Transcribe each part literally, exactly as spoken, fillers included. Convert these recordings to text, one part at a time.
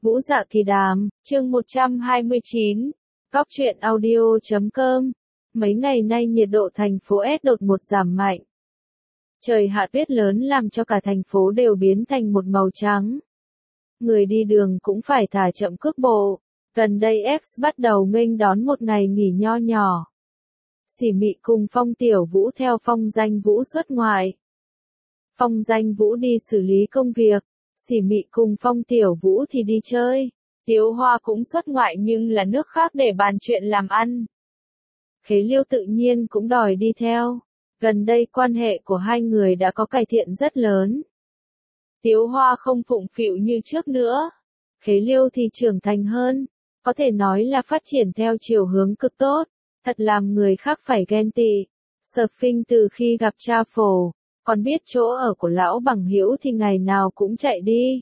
Vũ Dạ Kỳ Đàm, chương một trăm hai mươi chín, Góc truyện audio chấm com. Mấy ngày nay nhiệt độ thành phố S đột ngột giảm mạnh. Trời hạ tuyết lớn làm cho cả thành phố đều biến thành một màu trắng. Người đi đường cũng phải thả chậm cước bộ. Gần đây X bắt đầu nghênh đón một ngày nghỉ nho nhỏ. Sỉ Mị cùng Phong Tiểu Vũ theo Phong Danh Vũ xuất ngoại. Phong Danh Vũ đi xử lý công việc. Sỉ Mị cùng Phong Tiểu Vũ thì đi chơi. Tiếu Hoa cũng xuất ngoại nhưng là nước khác để bàn chuyện làm ăn. Khế Liêu tự nhiên cũng đòi đi theo. Gần đây quan hệ của hai người đã có cải thiện rất lớn. Tiếu Hoa không phụng phịu như trước nữa. Khế Liêu thì trưởng thành hơn. Có thể nói là phát triển theo chiều hướng cực tốt. Thật làm người khác phải ghen tị. Surfing từ khi gặp cha phổ. Còn biết chỗ ở của lão bằng hữu thì ngày nào cũng chạy đi.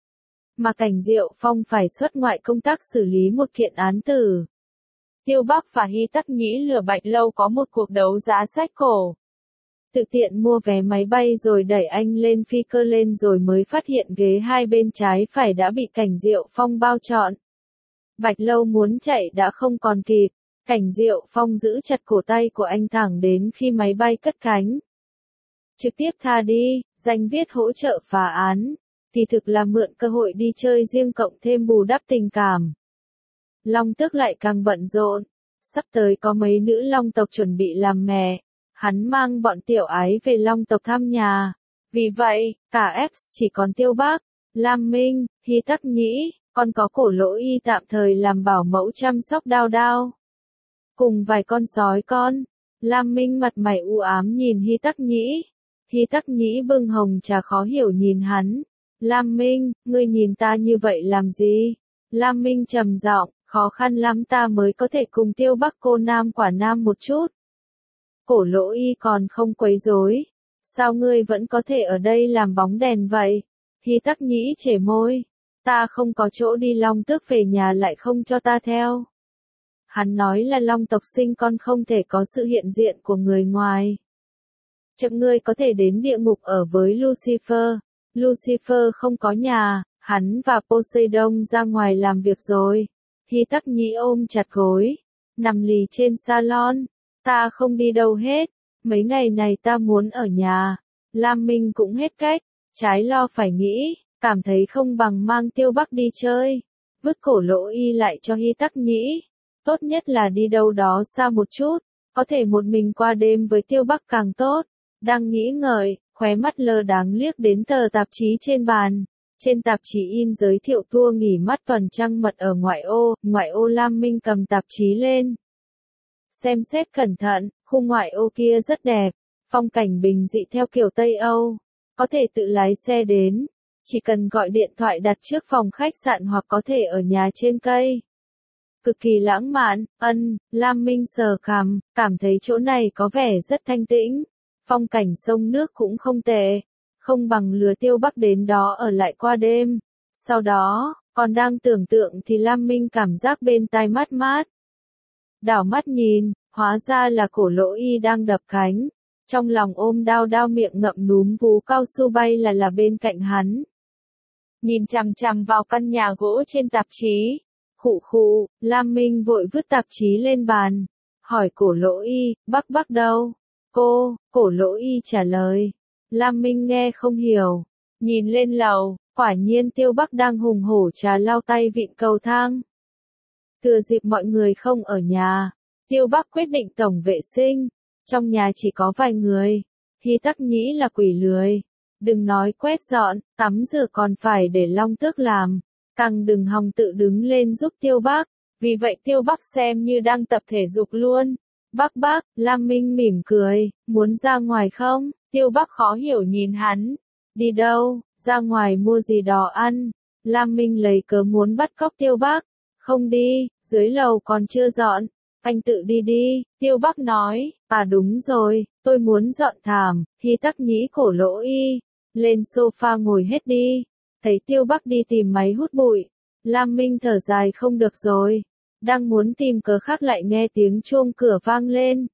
Mà Cảnh Diệu Phong phải xuất ngoại công tác xử lý một kiện án tử. Tiêu Bắc và Hy Tắc Nhĩ lừa Bạch Lâu có một cuộc đấu giá sách cổ. Tự tiện mua vé máy bay rồi đẩy anh lên phi cơ lên rồi mới phát hiện ghế hai bên trái phải đã bị Cảnh Diệu Phong bao trọn. Bạch Lâu muốn chạy đã không còn kịp. Cảnh Diệu Phong giữ chặt cổ tay của anh thẳng đến khi máy bay cất cánh. Trực tiếp tha đi, danh viết hỗ trợ phá án, thì thực là mượn cơ hội đi chơi riêng cộng thêm bù đắp tình cảm. Long Tước lại càng bận rộn, sắp tới có mấy nữ Long tộc chuẩn bị làm mẹ, hắn mang bọn tiểu ái về Long tộc thăm nhà. Vì vậy, cả X chỉ còn Tiêu Bắc, Lam Minh, Hy Tắc Nhĩ, còn có Cổ Lỗ Y tạm thời làm bảo mẫu chăm sóc Đao Đao. Cùng vài con sói con, Lam Minh mặt mày u ám nhìn Hy Tắc Nhĩ. Hy Tắc Nhĩ bưng hồng trà khó hiểu nhìn hắn. Lam Minh, ngươi nhìn ta như vậy làm gì? Lam Minh trầm giọng, khó khăn lắm ta mới có thể cùng Tiêu Bắc cô nam quả nam một chút. Cổ Lỗ Y còn không quấy rối. Sao ngươi vẫn có thể ở đây làm bóng đèn vậy? Hy Tắc Nhĩ chể môi. Ta không có chỗ đi, Long Tước về nhà lại không cho ta theo. Hắn nói là Long tộc sinh con không thể có sự hiện diện của người ngoài. Chắc ngươi có thể đến địa ngục ở với Lucifer. Lucifer không có nhà, hắn và Poseidon ra ngoài làm việc rồi. Hy Tắc Nhĩ ôm chặt gối, nằm lì trên salon. Ta không đi đâu hết, mấy ngày này ta muốn ở nhà. Lam Minh cũng hết cách, trái lo phải nghĩ, cảm thấy không bằng mang Tiêu Bắc đi chơi. Vứt Cổ Lỗ Y lại cho Hy Tắc Nhĩ. Tốt nhất là đi đâu đó xa một chút, có thể một mình qua đêm với Tiêu Bắc càng tốt. Đang nghĩ ngợi, khóe mắt lơ đãng liếc đến tờ tạp chí trên bàn. Trên tạp chí in giới thiệu tour nghỉ mát tuần trăng mật ở ngoại ô. Ngoại ô. Lam Minh cầm tạp chí lên. Xem xét cẩn thận, khu ngoại ô kia rất đẹp. Phong cảnh bình dị theo kiểu Tây Âu. Có thể tự lái xe đến. Chỉ cần gọi điện thoại đặt trước phòng khách sạn hoặc có thể ở nhà trên cây. Cực kỳ lãng mạn, ân, Lam Minh sờ cằm, cảm thấy chỗ này có vẻ rất thanh tĩnh. Phong cảnh sông nước cũng không tệ, không bằng lừa Tiêu Bắc đến đó ở lại qua đêm. Sau đó, còn đang tưởng tượng thì Lam Minh cảm giác bên tai mát mát. Đảo mắt nhìn, hóa ra là Cổ Lỗ Y đang đập cánh. Trong lòng ôm Đao Đao miệng ngậm núm vú cao su bay là là bên cạnh hắn. Nhìn chằm chằm vào căn nhà gỗ trên tạp chí. Khụ khụ, Lam Minh vội vứt tạp chí lên bàn. Hỏi Cổ Lỗ Y, Bắc Bắc đâu? Cô, Cổ Lỗ Y trả lời. Lam Minh nghe không hiểu. Nhìn lên lầu, quả nhiên Tiêu Bắc đang hùng hổ trà lau tay vịn cầu thang. Thừa dịp mọi người không ở nhà, Tiêu Bắc quyết định tổng vệ sinh. Trong nhà chỉ có vài người. Hy Tắc Nhĩ là quỷ lười. Đừng nói quét dọn, tắm rửa còn phải để Long Tước làm. Càng đừng hòng tự đứng lên giúp Tiêu Bắc. Vì vậy Tiêu Bắc xem như đang tập thể dục luôn. Bắc Bắc, Lam Minh mỉm cười, muốn ra ngoài không? Tiêu Bắc khó hiểu nhìn hắn. Đi đâu? Ra ngoài mua gì đó ăn. Lam Minh lấy cớ muốn bắt cóc Tiêu Bắc. Không đi, dưới lầu còn chưa dọn. Anh tự đi đi, Tiêu Bắc nói. À đúng rồi, tôi muốn dọn thảm. Hy Tắc Nhĩ Cổ Lỗ Y. Lên sofa ngồi hết đi. Thấy Tiêu Bắc đi tìm máy hút bụi. Lam Minh thở dài không được rồi. Đang muốn tìm cớ khác lại nghe tiếng chuông cửa vang lên.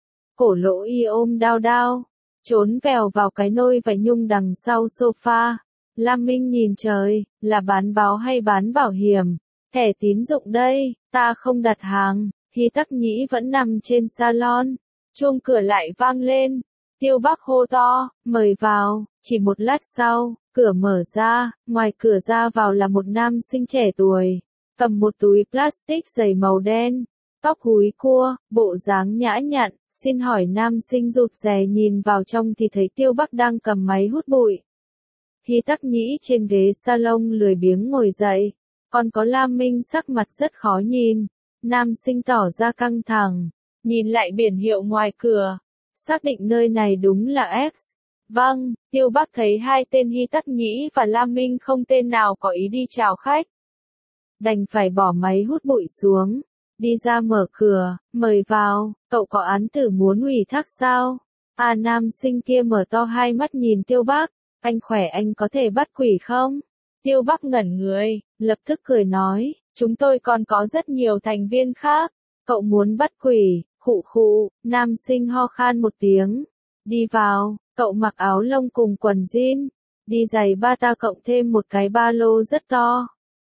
Cổ Lỗ Y ôm Đao Đao, trốn vèo vào cái nôi vải nhung đằng sau sofa. Lam Minh nhìn trời, là bán báo hay bán bảo hiểm? Thẻ tín dụng đây, ta không đặt hàng. Hy Tắc Nhĩ vẫn nằm trên salon. Chuông cửa lại vang lên. Tiêu Bắc hô to, mời vào. Chỉ một lát sau, cửa mở ra, ngoài cửa ra vào là một nam sinh trẻ tuổi, cầm một túi plastic dày màu đen, tóc húi cua, bộ dáng nhã nhặn. Xin hỏi nam sinh rụt rè nhìn vào trong thì thấy Tiêu Bắc đang cầm máy hút bụi. Hy Tắc Nhĩ trên ghế salon lười biếng ngồi dậy, còn có Lam Minh sắc mặt rất khó nhìn. Nam sinh tỏ ra căng thẳng, nhìn lại biển hiệu ngoài cửa, xác định nơi này đúng là X. Vâng, Tiêu Bắc thấy hai tên Hy Tắc Nhĩ và Lam Minh không tên nào có ý đi chào khách. Đành phải bỏ máy hút bụi xuống, đi ra mở cửa, mời vào, cậu có án tử muốn ủy thác sao? À, nam sinh kia mở to hai mắt nhìn Tiêu Bắc, anh khỏe, anh có thể bắt quỷ không? Tiêu Bắc ngẩn người, lập tức cười nói, chúng tôi còn có rất nhiều thành viên khác. Cậu muốn bắt quỷ? Khụ khụ. Nam sinh ho khan một tiếng. Đi vào, cậu mặc áo lông cùng quần jean, đi giày bata cộng thêm một cái ba lô rất to.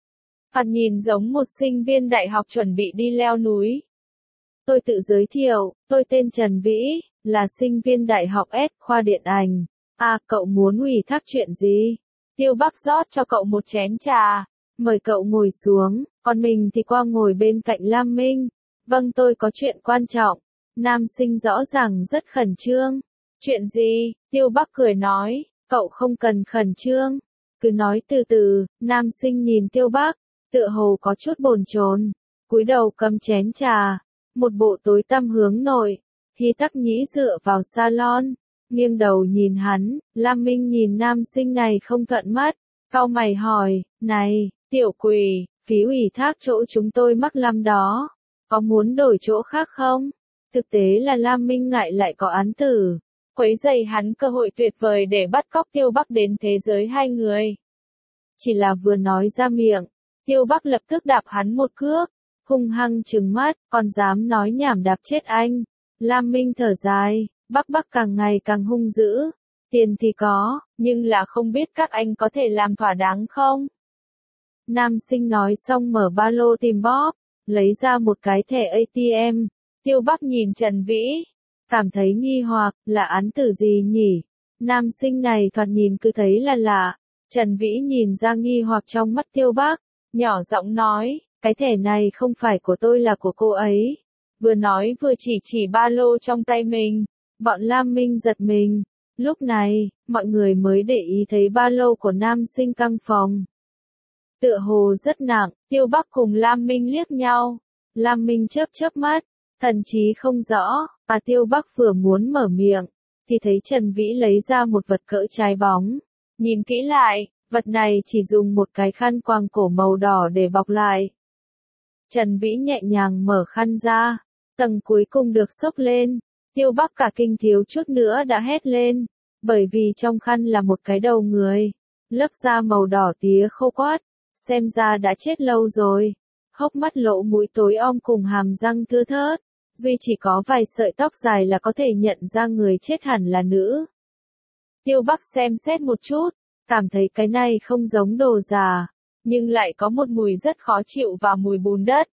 Hắn nhìn giống một sinh viên đại học chuẩn bị đi leo núi. Tôi tự giới thiệu, tôi tên Trần Vĩ, là sinh viên đại học S khoa điện ảnh. À, cậu muốn ủy thác chuyện gì? Tiêu Bắc rót cho cậu một chén trà, mời cậu ngồi xuống, còn mình thì qua ngồi bên cạnh Lam Minh. Vâng, tôi có chuyện quan trọng. Nam sinh rõ ràng rất khẩn trương. Chuyện gì? Tiêu Bắc cười nói, cậu không cần khẩn trương, cứ nói từ từ. Nam sinh nhìn Tiêu Bắc, tựa hồ có chút bồn chồn, cúi đầu cầm chén trà, một bộ tối tăm hướng nội. Hy Tắc Nhĩ dựa vào salon, nghiêng đầu nhìn hắn. Lam Minh nhìn nam sinh này không thuận mắt, cau mày hỏi, này, tiểu quỷ, phí ủy thác chỗ chúng tôi mắc lắm đó, có muốn đổi chỗ khác không? Thực tế là Lam Minh ngại lại có án tử, quấy rầy hắn cơ hội tuyệt vời để bắt cóc Tiêu Bắc đến thế giới hai người. Chỉ là vừa nói ra miệng, Tiêu Bắc lập tức đạp hắn một cước, hung hăng trừng mắt, còn dám nói nhảm đạp chết anh. Lam Minh thở dài, Bắc Bắc càng ngày càng hung dữ. Tiền thì có, nhưng là không biết các anh có thể làm thỏa đáng không? Nam sinh nói xong mở ba lô tìm bóp, lấy ra một cái thẻ a tê em. Tiêu Bắc nhìn Trần Vĩ, cảm thấy nghi hoặc, là án tử gì nhỉ? Nam sinh này thoạt nhìn cứ thấy là lạ. Trần Vĩ nhìn ra nghi hoặc trong mắt Tiêu Bắc, nhỏ giọng nói, cái thẻ này không phải của tôi, là của cô ấy. Vừa nói vừa chỉ chỉ ba lô trong tay mình. Bọn Lam Minh giật mình. Lúc này, mọi người mới để ý thấy ba lô của nam sinh căng phòng. Tựa hồ rất nặng. Tiêu Bắc cùng Lam Minh liếc nhau. Lam Minh chớp chớp mắt, thần trí không rõ. À, Tiêu Bắc vừa muốn mở miệng, thì thấy Trần Vĩ lấy ra một vật cỡ trái bóng. Nhìn kỹ lại, vật này chỉ dùng một cái khăn quàng cổ màu đỏ để bọc lại. Trần Vĩ nhẹ nhàng mở khăn ra, tầng cuối cùng được xốc lên. Tiêu Bắc cả kinh thiếu chút nữa đã hét lên, bởi vì trong khăn là một cái đầu người, lớp da màu đỏ tía khô quắt, xem ra đã chết lâu rồi. Hốc mắt lỗ mũi tối om cùng hàm răng thưa thớt, duy chỉ có vài sợi tóc dài là có thể nhận ra người chết hẳn là nữ. Tiêu Bắc xem xét một chút, cảm thấy cái này không giống đồ già, nhưng lại có một mùi rất khó chịu và mùi bùn đất.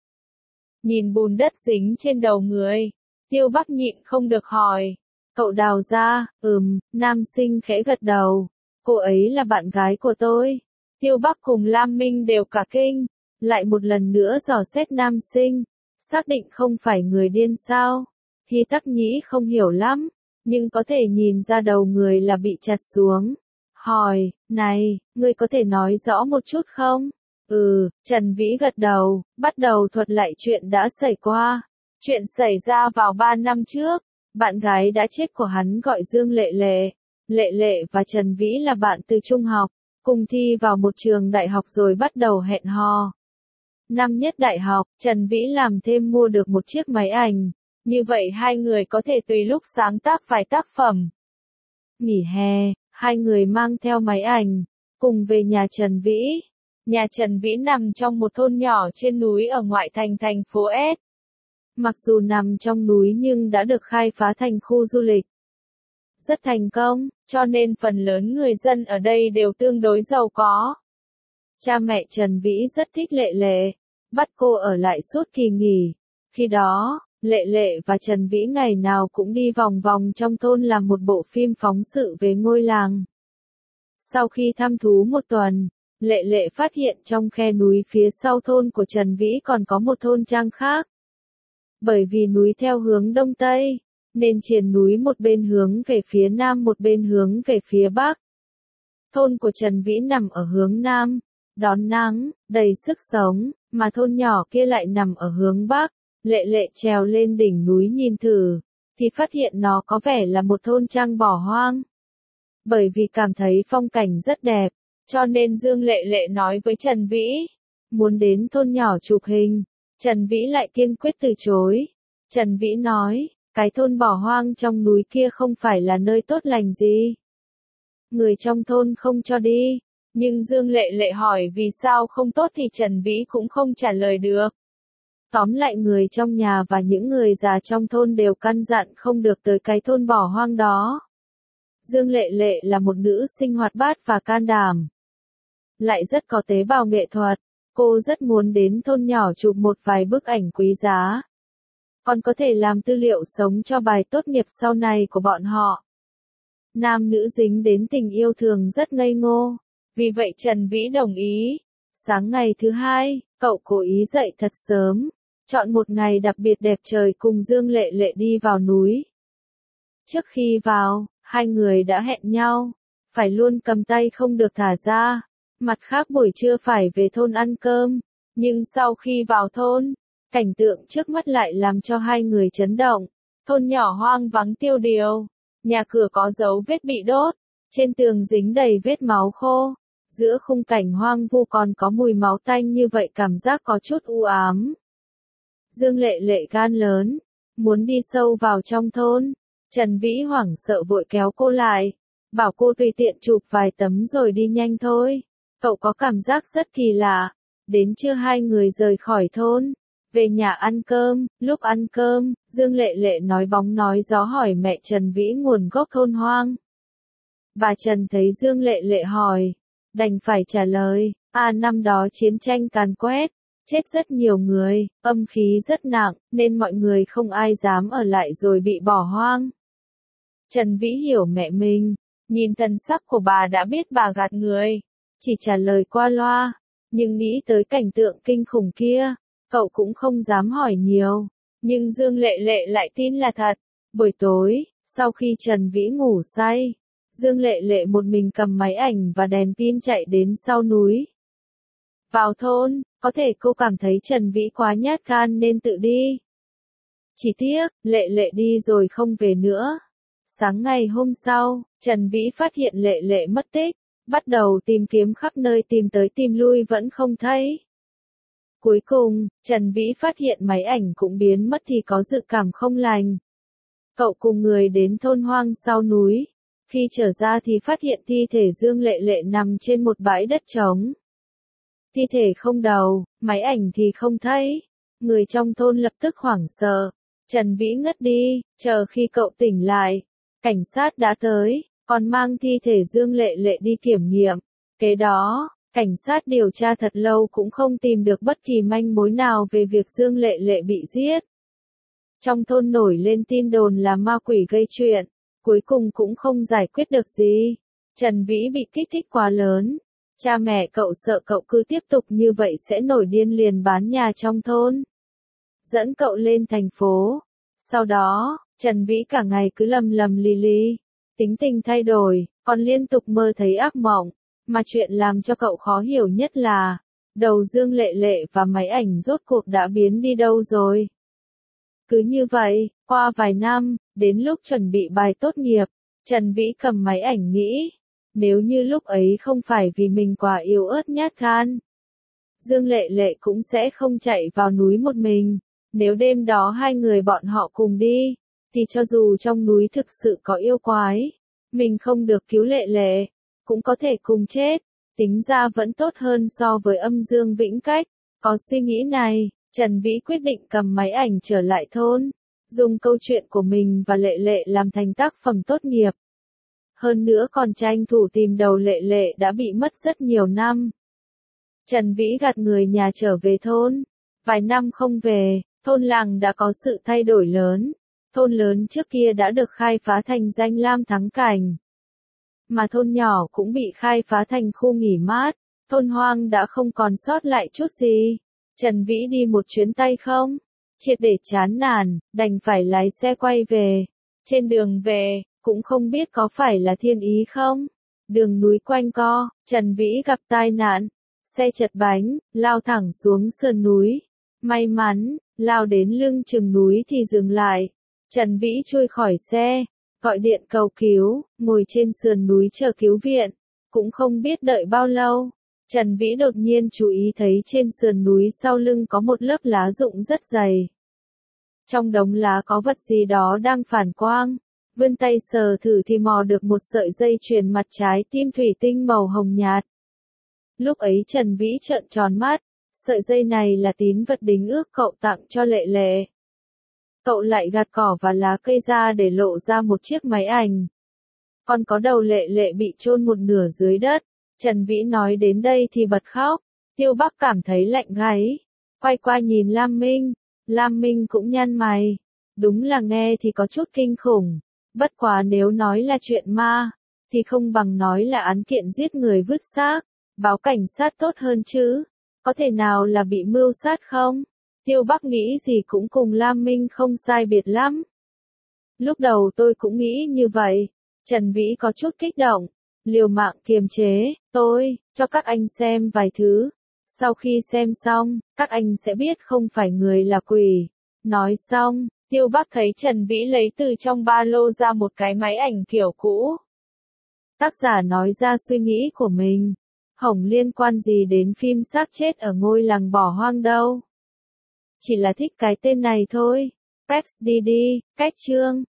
Nhìn bùn đất dính trên đầu người, Tiêu Bắc nhịn không được hỏi, cậu đào ra? Ừm. Nam sinh khẽ gật đầu, cô ấy là bạn gái của tôi. Tiêu Bắc cùng Lam Minh đều cả kinh, lại một lần nữa dò xét nam sinh, xác định không phải người điên sao. Hy Tắc Nhĩ không hiểu lắm, nhưng có thể nhìn ra đầu người là bị chặt xuống. Hỏi, này, ngươi có thể nói rõ một chút không? Ừ. Trần Vĩ gật đầu, bắt đầu thuật lại chuyện đã xảy qua. Chuyện xảy ra vào ba năm trước, bạn gái đã chết của hắn gọi Dương Lệ Lệ. Lệ Lệ và Trần Vĩ là bạn từ trung học, cùng thi vào một trường đại học rồi bắt đầu hẹn hò. Năm nhất đại học, Trần Vĩ làm thêm mua được một chiếc máy ảnh, như vậy hai người có thể tùy lúc sáng tác vài tác phẩm. Nghỉ hè, hai người mang theo máy ảnh, cùng về nhà Trần Vĩ. Nhà Trần Vĩ nằm trong một thôn nhỏ trên núi ở ngoại thành thành phố S. Mặc dù nằm trong núi nhưng đã được khai phá thành khu du lịch. rất thành công, cho nên phần lớn người dân ở đây đều tương đối giàu có. Cha mẹ Trần Vĩ rất thích Lệ Lệ, bắt cô ở lại suốt kỳ nghỉ. Khi đó, Lệ Lệ và Trần Vĩ ngày nào cũng đi vòng vòng trong thôn làm một bộ phim phóng sự về ngôi làng. Sau khi thăm thú một tuần, Lệ Lệ phát hiện trong khe núi phía sau thôn của Trần Vĩ còn có một thôn trang khác. Bởi vì núi theo hướng đông tây, nên triền núi một bên hướng về phía nam một bên hướng về phía bắc. Thôn của Trần Vĩ nằm ở hướng nam, đón nắng, đầy sức sống, mà thôn nhỏ kia lại nằm ở hướng bắc. Lệ Lệ trèo lên đỉnh núi nhìn thử, thì phát hiện nó có vẻ là một thôn trang bỏ hoang. Bởi vì cảm thấy phong cảnh rất đẹp, cho nên Dương Lệ Lệ nói với Trần Vĩ, muốn đến thôn nhỏ chụp hình. Trần Vĩ lại kiên quyết từ chối. Trần Vĩ nói, cái thôn bỏ hoang trong núi kia không phải là nơi tốt lành gì. Người trong thôn không cho đi. Nhưng Dương Lệ Lệ hỏi vì sao không tốt thì Trần Vĩ cũng không trả lời được. Tóm lại người trong nhà và những người già trong thôn đều căn dặn không được tới cái thôn bỏ hoang đó. Dương Lệ Lệ là một nữ sinh hoạt bát và can đảm. Lại rất có tế bào nghệ thuật. Cô rất muốn đến thôn nhỏ chụp một vài bức ảnh quý giá. Còn có thể làm tư liệu sống cho bài tốt nghiệp sau này của bọn họ. Nam nữ dính đến tình yêu thường rất ngây ngô. Vì vậy Trần Vĩ đồng ý. Sáng ngày thứ hai, cậu cố ý dậy thật sớm. Chọn một ngày đặc biệt đẹp trời cùng Dương Lệ Lệ đi vào núi. Trước khi vào, hai người đã hẹn nhau. Phải luôn cầm tay không được thả ra. Mặt khác buổi trưa phải về thôn ăn cơm. Nhưng sau khi vào thôn, cảnh tượng trước mắt lại làm cho hai người chấn động. Thôn nhỏ hoang vắng tiêu điều. Nhà cửa có dấu vết bị đốt. Trên tường dính đầy vết máu khô. Giữa khung cảnh hoang vu còn có mùi máu tanh như vậy cảm giác có chút u ám. Dương Lệ Lệ gan lớn, muốn đi sâu vào trong thôn. Trần Vĩ hoảng sợ vội kéo cô lại, bảo cô tùy tiện chụp vài tấm rồi đi nhanh thôi. Cậu có cảm giác rất kỳ lạ. Đến trưa hai người rời khỏi thôn, về nhà ăn cơm. Lúc ăn cơm, Dương Lệ Lệ nói bóng nói gió hỏi mẹ Trần Vĩ nguồn gốc thôn hoang. Bà Trần thấy Dương Lệ Lệ hỏi, đành phải trả lời, à năm đó chiến tranh càn quét, chết rất nhiều người, âm khí rất nặng, nên mọi người không ai dám ở lại rồi bị bỏ hoang. Trần Vĩ hiểu mẹ mình, nhìn thần sắc của bà đã biết bà gạt người, chỉ trả lời qua loa, nhưng nghĩ tới cảnh tượng kinh khủng kia, cậu cũng không dám hỏi nhiều, nhưng Dương Lệ Lệ lại tin là thật. Buổi tối, sau khi Trần Vĩ ngủ say, Dương Lệ Lệ một mình cầm máy ảnh và đèn pin chạy đến sau núi. Vào thôn, có thể cô cảm thấy Trần Vĩ quá nhát gan nên tự đi. Chỉ tiếc, Lệ Lệ đi rồi không về nữa. Sáng ngày hôm sau, Trần Vĩ phát hiện Lệ Lệ mất tích, bắt đầu tìm kiếm khắp nơi tìm tới tìm lui vẫn không thấy. Cuối cùng, Trần Vĩ phát hiện máy ảnh cũng biến mất thì có dự cảm không lành. Cậu cùng người đến thôn hoang sau núi. Khi trở ra thì phát hiện thi thể Dương Lệ Lệ nằm trên một bãi đất trống. Thi thể không đầu, máy ảnh thì không thấy. Người trong thôn lập tức hoảng sợ. Trần Vĩ ngất đi, chờ khi cậu tỉnh lại. Cảnh sát đã tới, còn mang thi thể Dương Lệ Lệ đi kiểm nghiệm. Kế đó, cảnh sát điều tra thật lâu cũng không tìm được bất kỳ manh mối nào về việc Dương Lệ Lệ bị giết. Trong thôn nổi lên tin đồn là ma quỷ gây chuyện. Cuối cùng cũng không giải quyết được gì. Trần Vĩ bị kích thích quá lớn. Cha mẹ cậu sợ cậu cứ tiếp tục như vậy sẽ nổi điên liền bán nhà trong thôn. Dẫn cậu lên thành phố. Sau đó, Trần Vĩ cả ngày cứ lầm lầm lì lì. Tính tình thay đổi, còn liên tục mơ thấy ác mộng. Mà chuyện làm cho cậu khó hiểu nhất là, đầu Dương Lệ Lệ và máy ảnh rốt cuộc đã biến đi đâu rồi. Cứ như vậy, qua vài năm, đến lúc chuẩn bị bài tốt nghiệp, Trần Vĩ cầm máy ảnh nghĩ, nếu như lúc ấy không phải vì mình quá yếu ớt nhát gan, Dương Lệ Lệ cũng sẽ không chạy vào núi một mình. Nếu đêm đó hai người bọn họ cùng đi, thì cho dù trong núi thực sự có yêu quái, mình không được cứu Lệ Lệ, cũng có thể cùng chết, tính ra vẫn tốt hơn so với âm dương vĩnh cách. Có suy nghĩ này, Trần Vĩ quyết định cầm máy ảnh trở lại thôn, dùng câu chuyện của mình và Lệ Lệ làm thành tác phẩm tốt nghiệp. hơn nữa còn tranh thủ tìm đầu Lệ Lệ đã bị mất rất nhiều năm. Trần Vĩ gạt người nhà trở về thôn. Vài năm không về, thôn làng đã có sự thay đổi lớn. Thôn lớn trước kia đã được khai phá thành danh lam thắng cảnh. Mà thôn nhỏ cũng bị khai phá thành khu nghỉ mát. Thôn hoang đã không còn sót lại chút gì. Trần Vĩ đi một chuyến tay không? Triệt để chán nản, đành phải lái xe quay về. Trên đường về, cũng không biết có phải là thiên ý không? Đường núi quanh co, Trần Vĩ gặp tai nạn. Xe chật bánh, lao thẳng xuống sườn núi. May mắn, lao đến lưng chừng núi thì dừng lại. Trần Vĩ chui khỏi xe, gọi điện cầu cứu, ngồi trên sườn núi chờ cứu viện. Cũng không biết đợi bao lâu. Trần Vĩ đột nhiên chú ý thấy trên sườn núi sau lưng có một lớp lá rụng rất dày. Trong đống lá có vật gì đó đang phản quang. Vươn tay sờ thử thì mò được một sợi dây chuyền mặt trái tim thủy tinh màu hồng nhạt. Lúc ấy Trần Vĩ trợn tròn mắt, sợi dây này là tín vật đính ước cậu tặng cho Lệ Lệ. Cậu lại gạt cỏ và lá cây ra để lộ ra một chiếc máy ảnh. Còn có đầu Lệ Lệ bị chôn một nửa dưới đất. Trần Vĩ nói đến đây thì bật khóc. Tiêu Bắc cảm thấy lạnh gáy. Quay qua nhìn Lam Minh. Lam Minh cũng nhăn mày. Đúng là nghe thì có chút kinh khủng. Bất quá nếu nói là chuyện ma, thì không bằng nói là án kiện giết người vứt xác. Báo cảnh sát tốt hơn chứ. Có thể nào là bị mưu sát không? Tiêu Bắc nghĩ gì cũng cùng Lam Minh không sai biệt lắm. Lúc đầu tôi cũng nghĩ như vậy. Trần Vĩ có chút kích động. Liều mạng kiềm chế, tôi, cho các anh xem vài thứ. Sau khi xem xong, các anh sẽ biết không phải người là quỷ. Nói xong, Tiêu Bắc thấy Trần Vĩ lấy từ trong ba lô ra một cái máy ảnh kiểu cũ. Tác giả nói ra suy nghĩ của mình. Hổng liên quan gì đến phim xác chết ở ngôi làng bỏ hoang đâu. Chỉ là thích cái tên này thôi. Pex đi đi, cách chương.